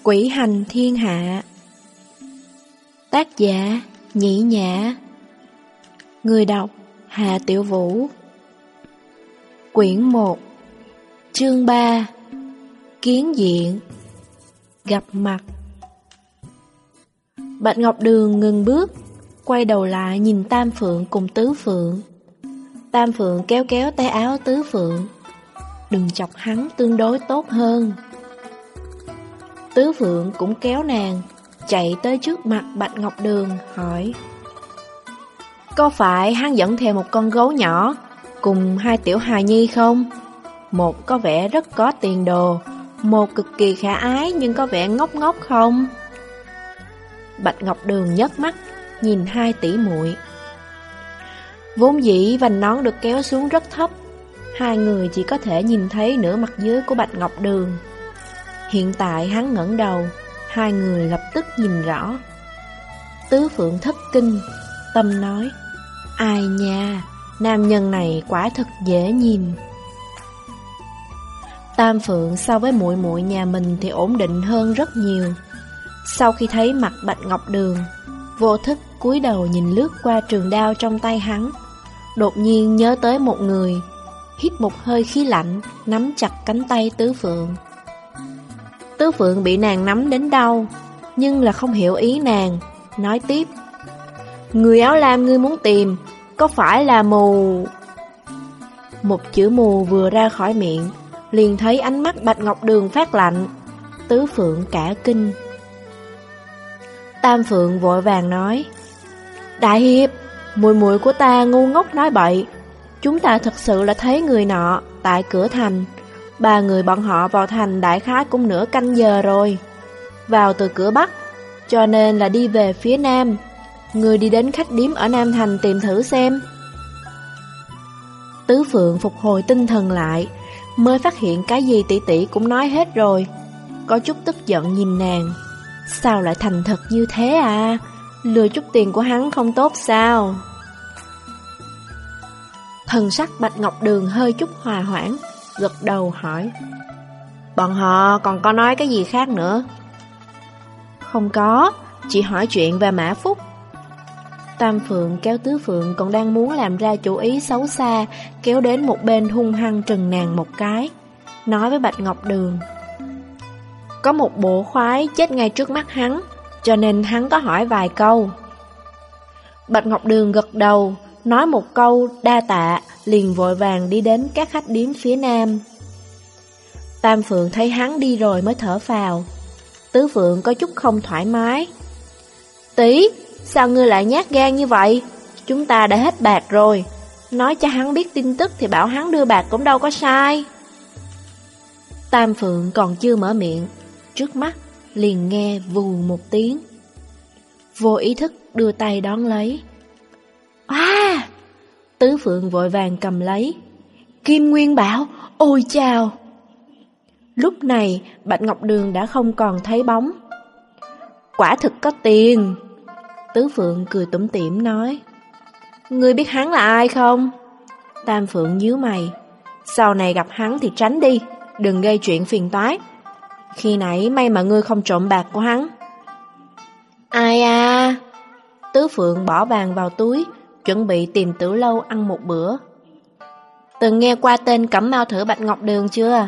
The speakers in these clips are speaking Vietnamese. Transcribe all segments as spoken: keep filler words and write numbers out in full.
Quỷ hành thiên hạ. Tác giả Nhĩ Nhã. Người đọc Hà Tiểu Vũ. Quyển một, chương ba. Kiến diện. Gặp mặt. Bạch Ngọc Đường ngừng bước, quay đầu lại nhìn Tam Phượng cùng Tứ Phượng. Tam Phượng kéo kéo tay áo Tứ Phượng. Đừng chọc hắn tương đối tốt hơn. Tứ Phượng cũng kéo nàng, chạy tới trước mặt Bạch Ngọc Đường, hỏi: Có phải hắn dẫn theo một con gấu nhỏ cùng hai tiểu hài nhi không? Một có vẻ rất có tiền đồ, một cực kỳ khả ái nhưng có vẻ ngốc ngốc không? Bạch Ngọc Đường nhấc mắt, nhìn hai tỷ muội. Vốn dĩ vành nón được kéo xuống rất thấp, hai người chỉ có thể nhìn thấy nửa mặt dưới của Bạch Ngọc Đường. Hiện tại hắn ngẩng đầu, hai người lập tức nhìn rõ. Tứ Phượng thất kinh, tâm nói: Ai nha, nam nhân này quả thật dễ nhìn. Tam Phượng so với muội muội nhà mình thì ổn định hơn rất nhiều. Sau khi thấy mặt Bạch Ngọc Đường, vô thức cúi đầu nhìn lướt qua trường đao trong tay hắn, đột nhiên nhớ tới một người, hít một hơi khí lạnh, nắm chặt cánh tay Tứ Phượng. Tứ Phượng bị nàng nắm đến đau, nhưng là không hiểu ý nàng, nói tiếp: Người áo lam ngươi muốn tìm, có phải là mù? Một chữ mù vừa ra khỏi miệng, liền thấy ánh mắt Bạch Ngọc Đường phát lạnh. Tứ Phượng cả kinh. Tam Phượng vội vàng nói: Đại hiệp, muội muội của ta ngu ngốc nói bậy. Chúng ta thật sự là thấy người nọ tại cửa thành. Ba người bọn họ vào thành đại khái cũng nửa canh giờ rồi, vào từ cửa Bắc, cho nên là đi về phía Nam. Người đi đến khách điếm ở Nam Thành tìm thử xem. Tứ Phượng phục hồi tinh thần lại, mới phát hiện cái gì tỷ tỷ cũng nói hết rồi, có chút tức giận nhìn nàng. Sao lại thành thật như thế à? Lừa chút tiền của hắn không tốt sao? Thần sắc Bạch Ngọc Đường hơi chút hòa hoãn, gật đầu hỏi: Bọn họ còn có nói cái gì khác nữa? Không có, chỉ hỏi chuyện về Mã Phúc. Tam Phượng kéo Tứ Phượng còn đang muốn làm ra chủ ý xấu xa, kéo đến một bên hung hăng trừng nàng một cái, nói với Bạch Ngọc Đường: Có một bộ khoái chết ngay trước mắt hắn, cho nên hắn có hỏi vài câu. Bạch Ngọc Đường gật đầu, nói một câu đa tạ, liền vội vàng đi đến các khách điếm phía Nam. Tam Phượng thấy hắn đi rồi mới thở phào. Tứ Phượng có chút không thoải mái. Tỷ, sao ngươi lại nhát gan như vậy? Chúng ta đã hết bạc rồi, nói cho hắn biết tin tức thì bảo hắn đưa bạc cũng đâu có sai. Tam Phượng còn chưa mở miệng, trước mắt liền nghe vù một tiếng. Vô ý thức đưa tay đón lấy. À! Tứ Phượng vội vàng cầm lấy. Kim Nguyên Bảo, ôi chào! Lúc này Bạch Ngọc Đường đã không còn thấy bóng. Quả thực có tiền. Tứ Phượng cười tủm tỉm nói: Ngươi biết hắn là ai không? Tam Phượng nhíu mày. Sau này gặp hắn thì tránh đi, đừng gây chuyện phiền toái. Khi nãy may mà ngươi không trộm bạc của hắn. Ai à? Tứ Phượng bỏ vàng vào túi, chuẩn bị tìm Tử Lâu ăn một bữa. Từng nghe qua tên Cẩm Mao Thử Bạch Ngọc Đường chưa?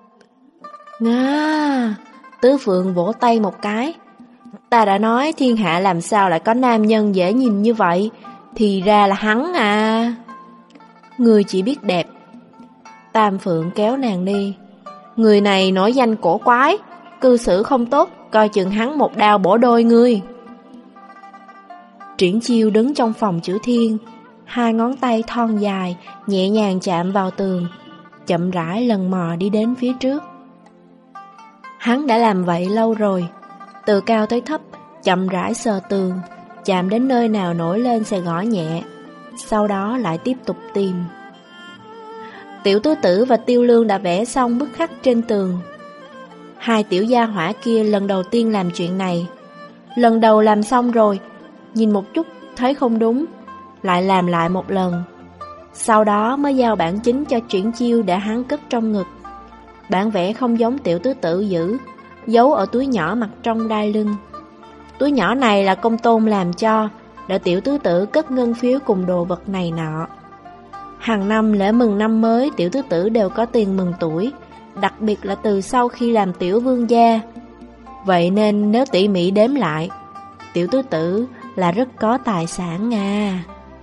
Nga! Tứ Phượng vỗ tay một cái. Ta đã nói thiên hạ làm sao lại có nam nhân dễ nhìn như vậy, thì ra là hắn à. Người chỉ biết đẹp. Tam Phượng kéo nàng đi. Người này nổi danh cổ quái, cư xử không tốt, coi chừng hắn một đao bổ đôi ngươi. Triển Chiêu đứng trong phòng chữ thiên, hai ngón tay thon dài nhẹ nhàng chạm vào tường, chậm rãi lần mò đi đến phía trước. Hắn đã làm vậy lâu rồi, từ cao tới thấp, chậm rãi sờ tường, chạm đến nơi nào nổi lên sẽ gõ nhẹ, sau đó lại tiếp tục tìm. Tiểu Tứ Tử và Tiêu Lương đã vẽ xong bức khắc trên tường. Hai tiểu gia hỏa kia lần đầu tiên làm chuyện này. Lần đầu làm xong rồi, nhìn một chút thấy không đúng, lại làm lại một lần. Sau đó mới giao bản chính cho Triển Chiêu để hắn cất trong ngực. Bản vẽ không giống Tiểu Tứ Tử giữ, giấu ở túi nhỏ mặt trong đai lưng. Túi nhỏ này là công tôn làm cho, để tiểu tứ tử cất ngân phiếu cùng đồ vật này nọ. Hàng năm lễ mừng năm mới, tiểu tứ tử đều có tiền mừng tuổi, đặc biệt là từ sau khi làm tiểu vương gia. Vậy nên nếu tỉ mỉ đếm lại, tiểu tứ tử là rất có tài sản à.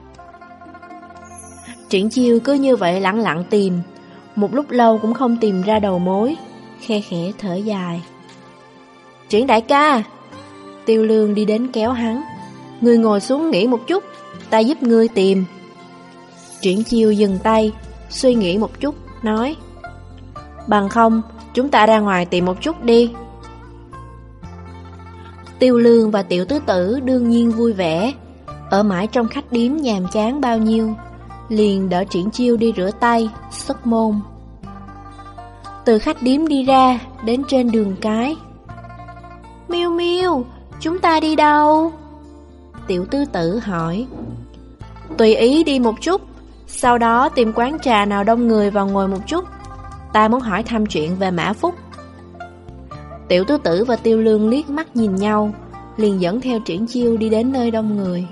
Triển Chiêu cứ như vậy lặng lặng tìm, một lúc lâu cũng không tìm ra đầu mối, khe khẽ thở dài. Triển đại ca! Tiêu Lương đi đến kéo hắn. Ngươi ngồi xuống nghỉ một chút, ta giúp ngươi tìm. Triển Chiêu dừng tay, suy nghĩ một chút, nói: Bằng không, chúng ta ra ngoài tìm một chút đi. Tiêu Lương và tiểu tứ tử đương nhiên vui vẻ. Ở mãi trong khách điếm nhàm chán bao nhiêu, liền đỡ Triển Chiêu đi rửa tay, xuất môn. Từ khách điếm đi ra, đến trên đường cái. Miu Miu, chúng ta đi đâu? Tiểu tứ tử hỏi. Tùy ý đi một chút, sau đó tìm quán trà nào đông người vào ngồi một chút. Ta muốn hỏi thăm chuyện về Mã Phúc. Tiểu tứ tử và Tiêu Lương liếc mắt nhìn nhau, liền dẫn theo Triển Chiêu đi đến nơi đông người.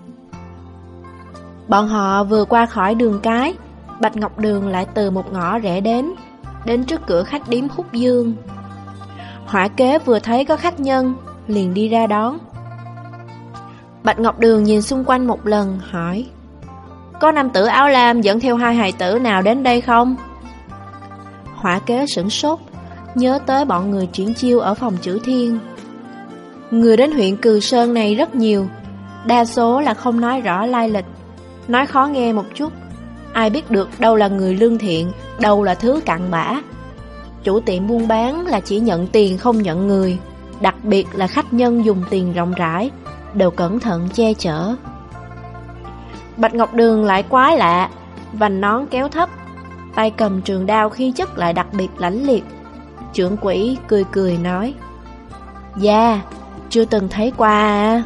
Bọn họ vừa qua khỏi đường cái, Bạch Ngọc Đường lại từ một ngõ rẽ đến, đến trước cửa khách điếm Húc Dương. Hỏa kế vừa thấy có khách nhân, liền đi ra đón. Bạch Ngọc Đường nhìn xung quanh một lần, hỏi: Có nam tử áo lam dẫn theo hai hài tử nào đến đây không? Hỏa kế sửng sốt, nhớ tới bọn người Triển Chiêu ở phòng Chữ Thiên. Người đến huyện Cừ Sơn này rất nhiều, đa số là không nói rõ lai lịch, nói khó nghe một chút. Ai biết được đâu là người lương thiện, đâu là thứ cặn bã. Chủ tiệm buôn bán là chỉ nhận tiền không nhận người, đặc biệt là khách nhân dùng tiền rộng rãi, đều cẩn thận che chở. Bạch Ngọc Đường lại quái lạ, vành nón kéo thấp, tay cầm trường đao khí chất lại đặc biệt lãnh liệt. Trưởng quỹ cười cười nói: Dạ, chưa từng thấy qua à.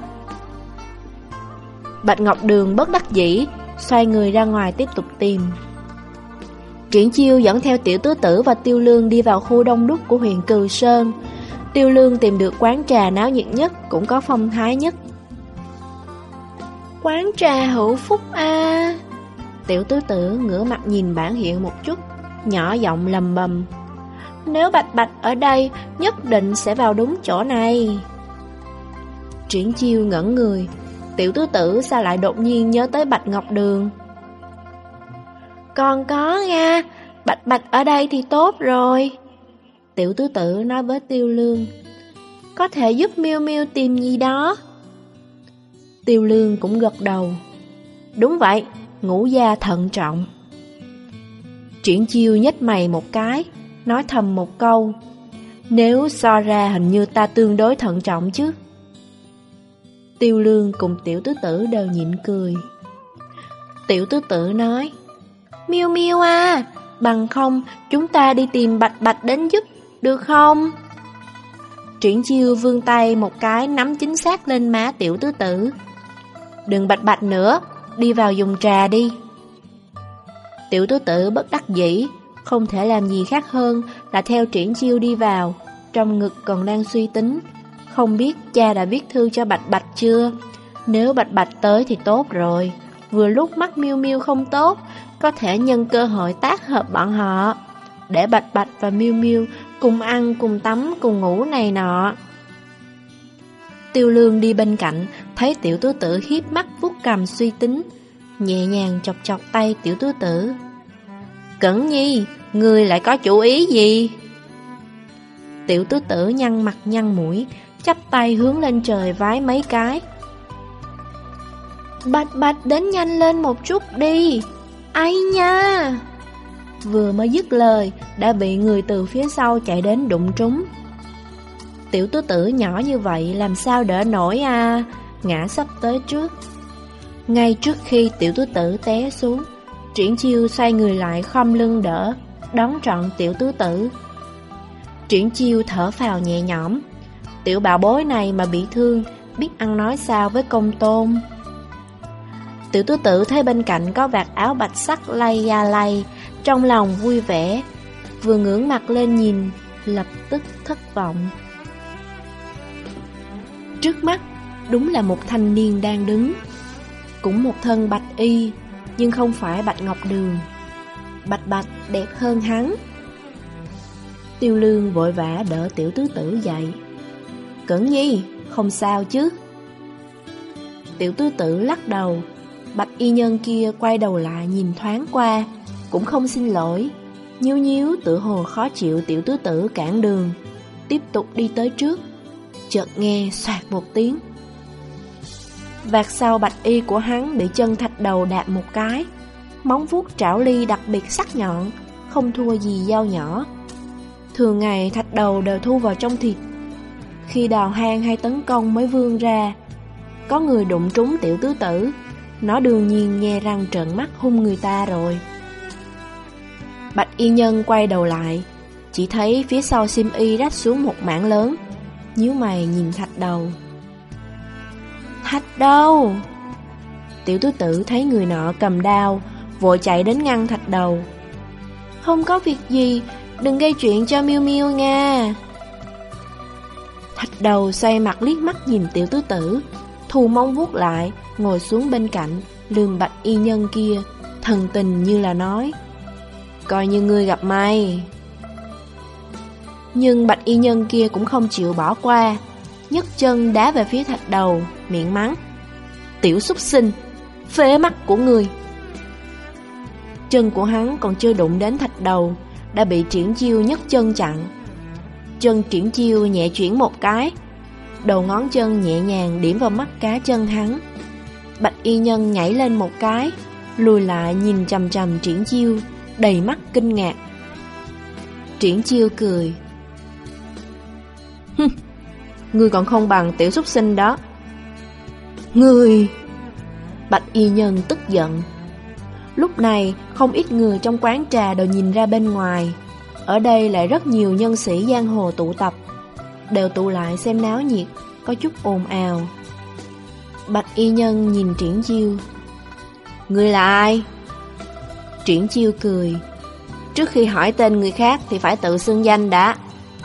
Bạch Ngọc Đường bất đắc dĩ, xoay người ra ngoài tiếp tục tìm. Triển Chiêu dẫn theo tiểu tứ tử và Tiêu Lương đi vào khu đông đúc của huyện Cừ Sơn. Tiêu Lương tìm được quán trà náo nhiệt nhất, cũng có phong thái nhất. Quán trà Hữu Phúc à. Tiểu tứ tử ngửa mặt nhìn bảng hiệu một chút, nhỏ giọng lầm bầm: Nếu Bạch Bạch ở đây, nhất định sẽ vào đúng chỗ này. Triển Chiêu ngẩn người, tiểu tứ tử sao lại đột nhiên nhớ tới Bạch Ngọc Đường? Còn có nha, Bạch Bạch ở đây thì tốt rồi. Tiểu tứ tử nói với Tiêu Lương: Có thể giúp Miu Miu tìm gì đó. Tiêu Lương cũng gật đầu: Đúng vậy, ngũ gia thận trọng. Triển Chiêu nhếch mày một cái, nói thầm một câu: Nếu so ra hình như ta tương đối thận trọng chứ. Tiêu Lương cùng tiểu tứ tử đều nhịn cười. Tiểu tứ tử nói: Miu Miu à, bằng không chúng ta đi tìm Bạch Bạch đến giúp, được không? Triển Chiêu vươn tay một cái nắm chính xác lên má tiểu tứ tử. Đừng Bạch Bạch nữa, đi vào dùng trà đi. Tiểu tứ tử bất đắc dĩ, không thể làm gì khác hơn là theo Triển Chiêu đi vào, trong ngực còn đang suy tính. Không biết cha đã viết thư cho Bạch Bạch chưa? Nếu Bạch Bạch tới thì tốt rồi, vừa lúc mắt Miu Miu không tốt, có thể nhân cơ hội tác hợp bọn họ, để Bạch Bạch và Miu Miu cùng ăn, cùng tắm, cùng ngủ này nọ. Tiêu Lương đi bên cạnh, thấy tiểu tứ tử hiếp mắt vuốt cằm suy tính, nhẹ nhàng chọc chọc tay tiểu tứ tử. Cẩn Nhi, ngươi lại có chủ ý gì? Tiểu tứ tử nhăn mặt nhăn mũi, chắp tay hướng lên trời vái mấy cái. Bạch Bạch đến nhanh lên một chút đi, ai nha. Vừa mới dứt lời, đã bị người từ phía sau chạy đến đụng trúng. Tiểu tứ tử nhỏ như vậy làm sao đỡ nổi à, ngã sắp tới trước. Ngay trước khi tiểu tứ tử té xuống, Triển Chiêu xoay người lại khom lưng đỡ, đón trọn tiểu tứ tử. Triển Chiêu thở phào nhẹ nhõm, tiểu bảo bối này mà bị thương, biết ăn nói sao với công tôn. Tiểu tứ tử thấy bên cạnh có vạt áo bạch sắc lay da lay, trong lòng vui vẻ, vừa ngưỡng mặt lên nhìn, lập tức thất vọng. Trước mắt đúng là một thanh niên đang đứng, cũng một thân bạch y, nhưng không phải Bạch Ngọc Đường. Bạch Bạch đẹp hơn hắn. Tiêu Lương vội vã đỡ Tiểu Tứ Tử dậy. Cẩn Nhi, không sao chứ? Tiểu Tứ Tử lắc đầu. Bạch y nhân kia quay đầu lại nhìn thoáng qua, cũng không xin lỗi, nhíu nhíu tựa hồ khó chịu Tiểu Tứ Tử cản đường, tiếp tục đi tới trước. Chợt nghe xoạt một tiếng, vạt sau bạch y của hắn bị chân thạch đầu đạp một cái. Móng vuốt trảo ly đặc biệt sắc nhọn, không thua gì dao nhỏ. Thường ngày thạch đầu đều thu vào trong thịt, khi đào hang hay tấn công mới vươn ra. Có người đụng trúng Tiểu Tứ Tử, nó đương nhiên nhe răng trợn mắt hung người ta rồi. Bạch y nhân quay đầu lại, chỉ thấy phía sau xiêm y rách xuống một mảng lớn, nhíu mày nhìn thạch đầu. Thạch đầu! Tiểu Tứ Tử thấy người nọ cầm đao, vội chạy đến ngăn thạch đầu. Không có việc gì, đừng gây chuyện cho Miêu Miêu nha. Thạch đầu xoay mặt liếc mắt nhìn Tiểu Tứ Tử, thu móng vuốt lại, ngồi xuống bên cạnh, lườm bạch y nhân kia, thần tình như là nói: coi như ngươi gặp may. Nhưng bạch y nhân kia cũng không chịu bỏ qua, nhấc chân đá về phía thạch đầu, miệng mắng: tiểu súc sinh, phế mắt của ngươi. Chân của hắn còn chưa đụng đến thạch đầu, đã bị Triển Chiêu nhấc chân chặn. Chân Triển Chiêu nhẹ chuyển một cái, đầu ngón chân nhẹ nhàng điểm vào mắt cá chân hắn. Bạch y nhân nhảy lên một cái, lùi lại nhìn chằm chằm Triển Chiêu, đầy mắt kinh ngạc. Triển Chiêu cười: Hừm, ngươi còn không bằng tiểu súc sinh đó. Ngươi! Bạch y nhân tức giận. Lúc này không ít người trong quán trà đều nhìn ra bên ngoài. Ở đây lại rất nhiều nhân sĩ giang hồ tụ tập, đều tụ lại xem náo nhiệt, có chút ồn ào. Bạch y nhân nhìn Triển Chiêu: ngươi là ai? Triển Chiêu cười: trước khi hỏi tên người khác thì phải tự xưng danh đã.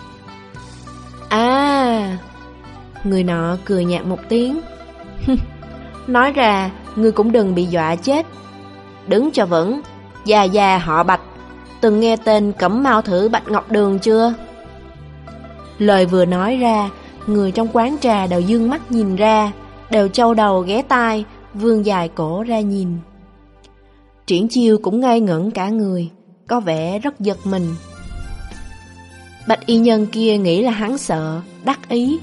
À! Người nọ cười nhạt một tiếng: nói ra ngươi cũng đừng bị dọa chết. Đứng cho vững, già già họ Bạch, từng nghe tên Cẩm Mao Thử Bạch Ngọc Đường chưa? Lời vừa nói ra, người trong quán trà đều dương mắt nhìn ra, đều châu đầu ghé tai, vươn dài cổ ra nhìn. Triển Chiêu cũng ngây ngẩn cả người, có vẻ rất giật mình. Bạch y nhân kia nghĩ là hắn sợ, đắc ý.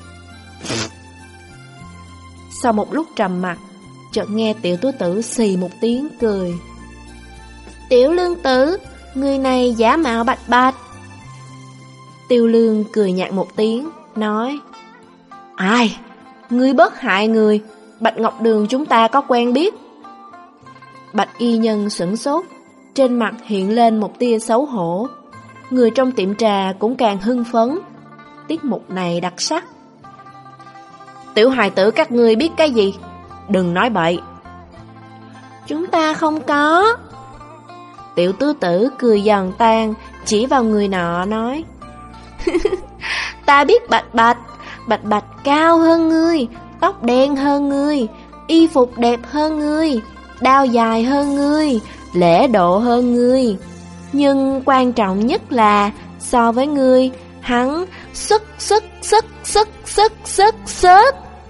Sau một lúc trầm mặc, chợt nghe Tiểu Tứ Tử xì một tiếng cười: Tiểu Lương tử, người này giả mạo Bạch Bạch. Tiêu Lương cười nhạt một tiếng, nói: ai? Ngươi bớt hại người, Bạch Ngọc Đường chúng ta có quen biết. Bạch y nhân sửng sốt, trên mặt hiện lên một tia xấu hổ. Người trong tiệm trà cũng càng hưng phấn. Tiết mục này đặc sắc. Tiểu hài tử các ngươi biết cái gì? Đừng nói bậy. Chúng ta không có. Tiểu Tứ Tử cười giòn tan, chỉ vào người nọ nói: ta biết Bạch Bạch. Bạch Bạch cao hơn ngươi, tóc đen hơn ngươi, y phục đẹp hơn ngươi, đao dài hơn ngươi, lễ độ hơn ngươi. Nhưng quan trọng nhất là so với ngươi, hắn sức sức sức sức sức sức sức.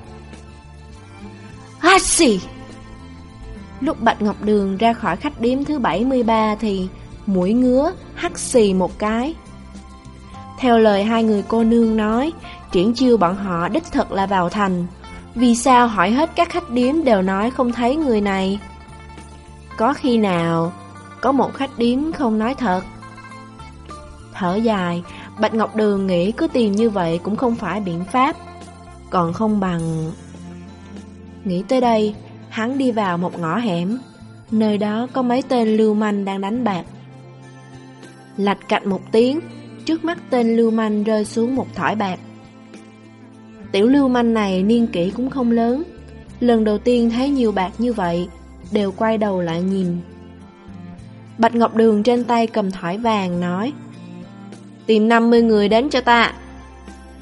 À xì! Lúc Bạch Ngọc Đường ra khỏi khách điếm thứ bảy mươi ba thì mũi ngứa, hắt xì một cái. Theo lời hai người cô nương nói, Triển Chiêu bọn họ đích thực là vào thành. Vì sao hỏi hết các khách điếm đều nói không thấy người này? Có khi nào có một khách điếm không nói thật? Thở dài, Bạch Ngọc Đường nghĩ cứ tìm như vậy cũng không phải biện pháp, còn không bằng... Nghĩ tới đây, hắn đi vào một ngõ hẻm. Nơi đó có mấy tên lưu manh đang đánh bạc. Lạch cạch một tiếng, trước mắt tên lưu manh rơi xuống một thỏi bạc. Tiểu lưu manh này niên kỷ cũng không lớn, lần đầu tiên thấy nhiều bạc như vậy, đều quay đầu lại nhìn. Bạch Ngọc Đường trên tay cầm thỏi vàng nói: tìm năm mươi người đến cho ta.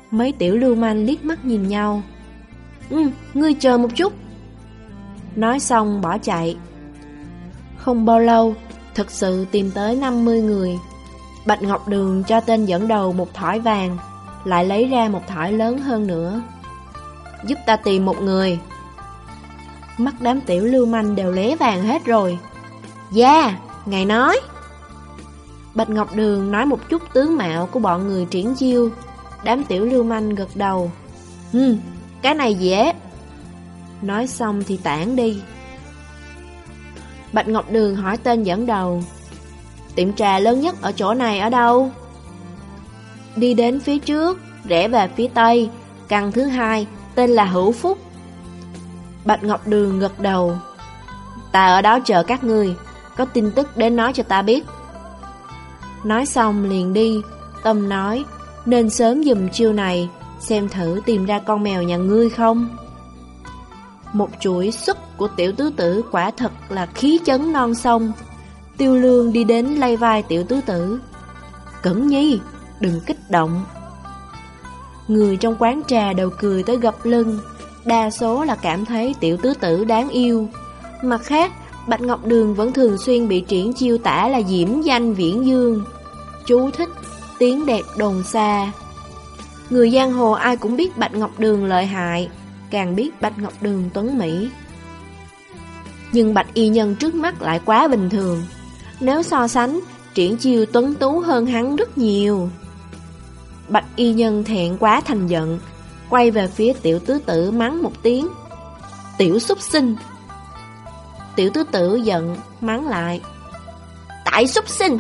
Mấy tiểu lưu manh liếc mắt nhìn nhau. Ừ, ngươi chờ một chút. Nói xong bỏ chạy. Không bao lâu, thực sự tìm tới năm mươi người. Bạch Ngọc Đường cho tên dẫn đầu một thỏi vàng, lại lấy ra một thỏi lớn hơn nữa. Giúp ta tìm một người. Mắt đám tiểu lưu manh đều lé vàng hết rồi. Dạ, yeah, ngài nói. Bạch Ngọc Đường nói một chút tướng mạo của bọn người Triển Chiêu. Đám tiểu lưu manh gật đầu. Ừ, cái này dễ. Nói xong thì tản đi. Bạch Ngọc Đường hỏi tên dẫn đầu. Tiệm trà lớn nhất ở chỗ này ở đâu? Đi đến phía trước, rẽ về phía tây, căn thứ hai, tên là Hữu Phúc. Bạch Ngọc Đường gật đầu. Ta ở đó chờ các ngươi, có tin tức đến nói cho ta biết. Nói xong liền đi. Tâm nói, nên sớm dùm chiêu này, xem thử tìm ra con mèo nhà ngươi không. Một chuỗi xuất của tiểu tứ tử quả thật là khí chấn non sông. Tiêu Lương đi đến lay vai tiểu tứ tử. Cẩn Nhi, đừng kích động. Người trong quán trà đều cười tới gập lưng. Đa số là cảm thấy tiểu tứ tử đáng yêu. Mặt khác, Bạch Ngọc Đường vẫn thường xuyên bị Triển Chiêu tả là diễm danh viễn dương. Chú thích, tiếng đẹp đồn xa. Người giang hồ ai cũng biết Bạch Ngọc Đường lợi hại, càng biết Bạch Ngọc Đường tuấn mỹ. Nhưng Bạch y nhân trước mắt lại quá bình thường. Nếu so sánh, Triển Chiêu tuấn tú hơn hắn rất nhiều. Bạch y nhân thẹn quá thành giận, quay về phía tiểu tứ tử mắng một tiếng. Tiểu súc sinh. Tiểu tứ tử giận, mắng lại. Tại súc sinh.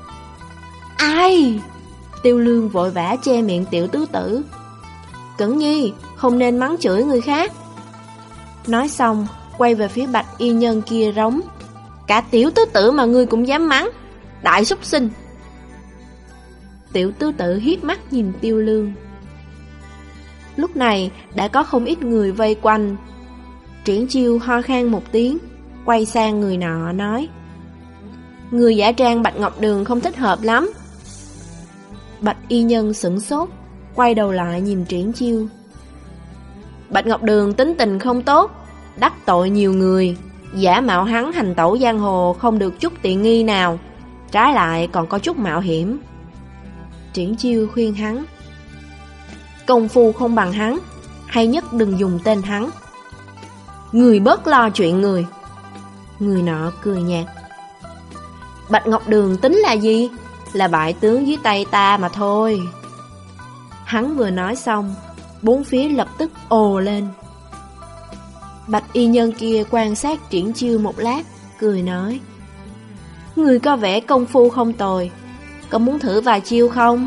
Ai? Tiêu Lương vội vã che miệng tiểu tứ tử. Cẩn Nhi, không nên mắng chửi người khác. Nói xong, quay về phía Bạch y nhân kia rống. Cả tiểu tứ tử mà ngươi cũng dám mắng. Đại súc sinh. Tiểu tứ tử hiếp mắt nhìn Tiêu Lương. Lúc này đã có không ít người vây quanh. Triển Chiêu ho khan một tiếng, quay sang người nọ nói. Người giả trang Bạch Ngọc Đường không thích hợp lắm. Bạch y nhân sửng sốt, quay đầu lại nhìn Triển Chiêu. Bạch Ngọc Đường tính tình không tốt, đắc tội nhiều người, giả mạo hắn hành tẩu giang hồ không được chút tiện nghi nào, trái lại còn có chút mạo hiểm. Triển Chiêu khuyên hắn. Công phu không bằng hắn, hay nhất đừng dùng tên hắn. Người bớt lo chuyện người. Người nọ cười nhạt. Bạch Ngọc Đường tính là gì? Là bại tướng dưới tay ta mà thôi. Hắn vừa nói xong, bốn phía lập tức ồ lên. Bạch y nhân kia quan sát Triển Chiêu một lát, cười nói. Người có vẻ công phu không tồi, có muốn thử vài chiêu không?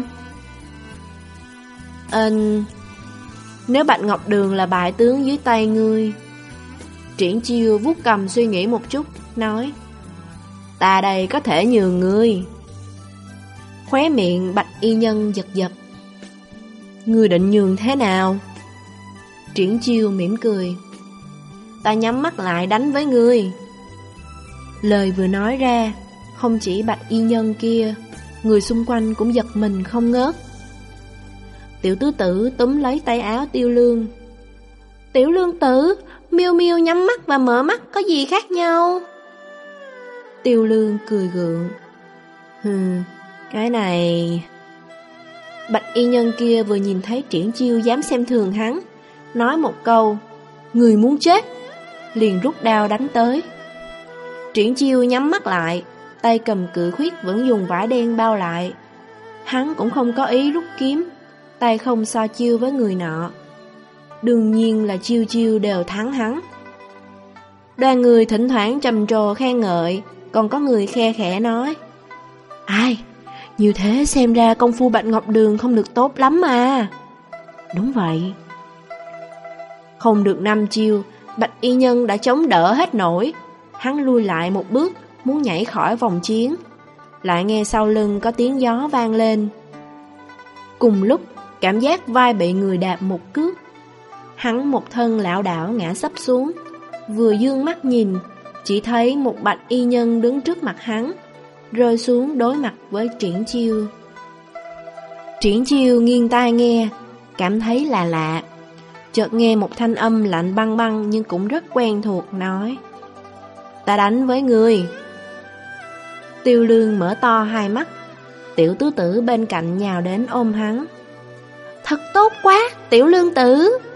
Ừm, nếu Bạch Ngọc Đường là bại tướng dưới tay ngươi. Triển Chiêu vuốt cầm suy nghĩ một chút, nói. Ta đây có thể nhường ngươi. Khóe miệng Bạch y nhân giật giật. Ngươi định nhường thế nào? Triển Chiêu mỉm cười. Ta nhắm mắt lại đánh với ngươi. Lời vừa nói ra, không chỉ Bạch y nhân kia, người xung quanh cũng giật mình không ngớt. Tiểu tứ tử túm lấy tay áo Tiêu Lương. Tiểu Lương tử, Miêu Miêu nhắm mắt và mở mắt có gì khác nhau? Tiêu Lương cười gượng. Hừm, cái này... Bạch y nhân kia vừa nhìn thấy Triển Chiêu dám xem thường hắn, nói một câu, người muốn chết, liền rút đao đánh tới. Triển Chiêu nhắm mắt lại, tay cầm cự khuyết vẫn dùng vải đen bao lại. Hắn cũng không có ý rút kiếm, tay không so chiêu với người nọ. Đương nhiên là chiêu chiêu đều thắng hắn. Đoàn người thỉnh thoảng trầm trồ khen ngợi, còn có người khe khẽ nói. Ai, như thế xem ra công phu Bạch Ngọc Đường không được tốt lắm mà. Đúng vậy. Không được năm chiêu, Bạch y nhân đã chống đỡ hết nổi. Hắn lui lại một bước, muốn nhảy khỏi vòng chiến. Lại nghe sau lưng có tiếng gió vang lên. Cùng lúc, cảm giác vai bị người đạp một cước. Hắn một thân lảo đảo ngã sấp xuống. Vừa dương mắt nhìn, chỉ thấy một Bạch y nhân đứng trước mặt hắn, rơi xuống đối mặt với Triển Chiêu. Triển Chiêu nghiêng tai nghe, cảm thấy là lạ. Chợt nghe một thanh âm lạnh băng băng nhưng cũng rất quen thuộc nói: "Ta đánh với ngươi." Tiêu Lương mở to hai mắt. Tiểu tứ tử bên cạnh nhào đến ôm hắn: "Thật tốt quá, Tiểu Lương tử!"